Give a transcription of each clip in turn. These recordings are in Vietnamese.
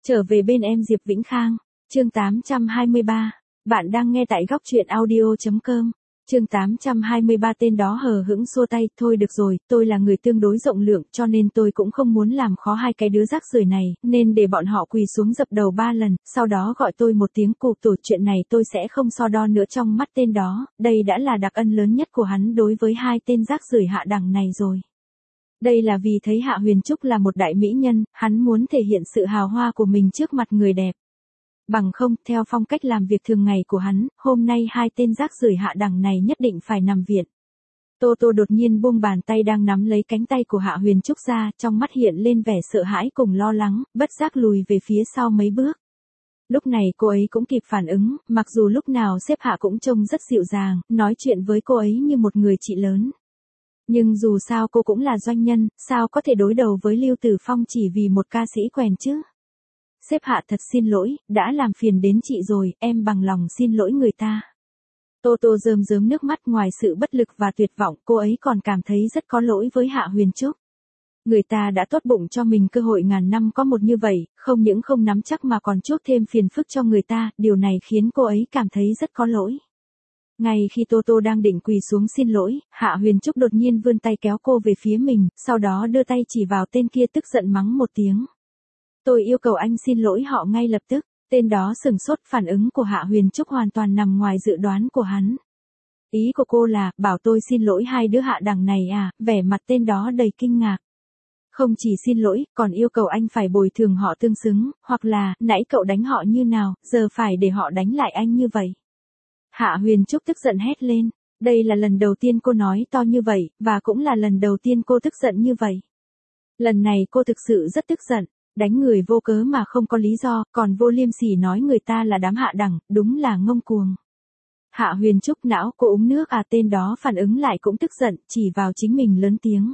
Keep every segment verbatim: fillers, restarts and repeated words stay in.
Trở về bên em Diệp Vĩnh Khang, chương tám trăm hai mươi ba. Bạn đang nghe tại góc truyện audio chấm com. Chương tám trăm hai mươi ba tên đó hờ hững xua tay, thôi được rồi, tôi là người tương đối rộng lượng cho nên tôi cũng không muốn làm khó hai cái đứa rác rưởi này, nên để bọn họ quỳ xuống dập đầu ba lần, sau đó gọi tôi một tiếng cụp tổ, chuyện này tôi sẽ không so đo nữa trong mắt tên đó, đây đã là đặc ân lớn nhất của hắn đối với hai tên rác rưởi hạ đẳng này rồi. Đây là vì thấy Hạ Huyền Trúc là một đại mỹ nhân, hắn muốn thể hiện sự hào hoa của mình trước mặt người đẹp. Bằng không, theo phong cách làm việc thường ngày của hắn, hôm nay hai tên rác rưởi hạ đẳng này nhất định phải nằm viện. Tô Tô đột nhiên buông bàn tay đang nắm lấy cánh tay của Hạ Huyền Trúc ra, trong mắt hiện lên vẻ sợ hãi cùng lo lắng, bất giác lùi về phía sau mấy bước. Lúc này cô ấy cũng kịp phản ứng, mặc dù lúc nào xếp Hạ cũng trông rất dịu dàng, nói chuyện với cô ấy như một người chị lớn. Nhưng dù sao cô cũng là doanh nhân, sao có thể đối đầu với Lưu Tử Phong chỉ vì một ca sĩ quèn chứ? Sếp Hạ thật xin lỗi, đã làm phiền đến chị rồi, em bằng lòng xin lỗi người ta. Tô Tô rơm rớm nước mắt, ngoài sự bất lực và tuyệt vọng, cô ấy còn cảm thấy rất có lỗi với Hạ Huyền Trúc. Người ta đã tốt bụng cho mình cơ hội ngàn năm có một như vậy, không những không nắm chắc mà còn chuốc thêm phiền phức cho người ta, điều này khiến cô ấy cảm thấy rất có lỗi. Ngay khi Tô Tô đang định quỳ xuống xin lỗi, Hạ Huyền Trúc đột nhiên vươn tay kéo cô về phía mình, sau đó đưa tay chỉ vào tên kia tức giận mắng một tiếng. Tôi yêu cầu anh xin lỗi họ ngay lập tức. Tên đó sửng sốt, phản ứng của Hạ Huyền Trúc hoàn toàn nằm ngoài dự đoán của hắn. Ý của cô là, bảo tôi xin lỗi hai đứa hạ đẳng này à, vẻ mặt tên đó đầy kinh ngạc. Không chỉ xin lỗi, còn yêu cầu anh phải bồi thường họ tương xứng, hoặc là, nãy cậu đánh họ như nào, giờ phải để họ đánh lại anh như vậy. Hạ Huyền Trúc tức giận hét lên, đây là lần đầu tiên cô nói to như vậy, và cũng là lần đầu tiên cô tức giận như vậy. Lần này cô thực sự rất tức giận. Đánh người vô cớ mà không có lý do, còn vô liêm sỉ nói người ta là đám hạ đẳng, đúng là ngông cuồng. Hạ Huyền Trúc não cô uống nước à, tên đó phản ứng lại cũng tức giận, chỉ vào chính mình lớn tiếng.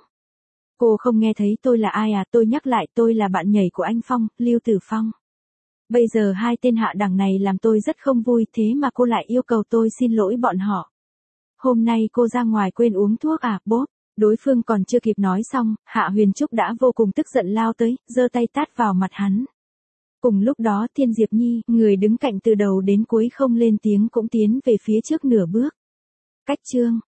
Cô không nghe thấy tôi là ai à, tôi nhắc lại, tôi là bạn nhảy của anh Phong, Lưu Tử Phong. Bây giờ hai tên hạ đẳng này làm tôi rất không vui, thế mà cô lại yêu cầu tôi xin lỗi bọn họ. Hôm nay cô ra ngoài quên uống thuốc à, bốp. Đối phương còn chưa kịp nói xong, Hạ Huyền Trúc đã vô cùng tức giận lao tới, giơ tay tát vào mặt hắn. Cùng lúc đó Thiên Diệp Nhi, người đứng cạnh từ đầu đến cuối không lên tiếng cũng tiến về phía trước nửa bước. Cách chương,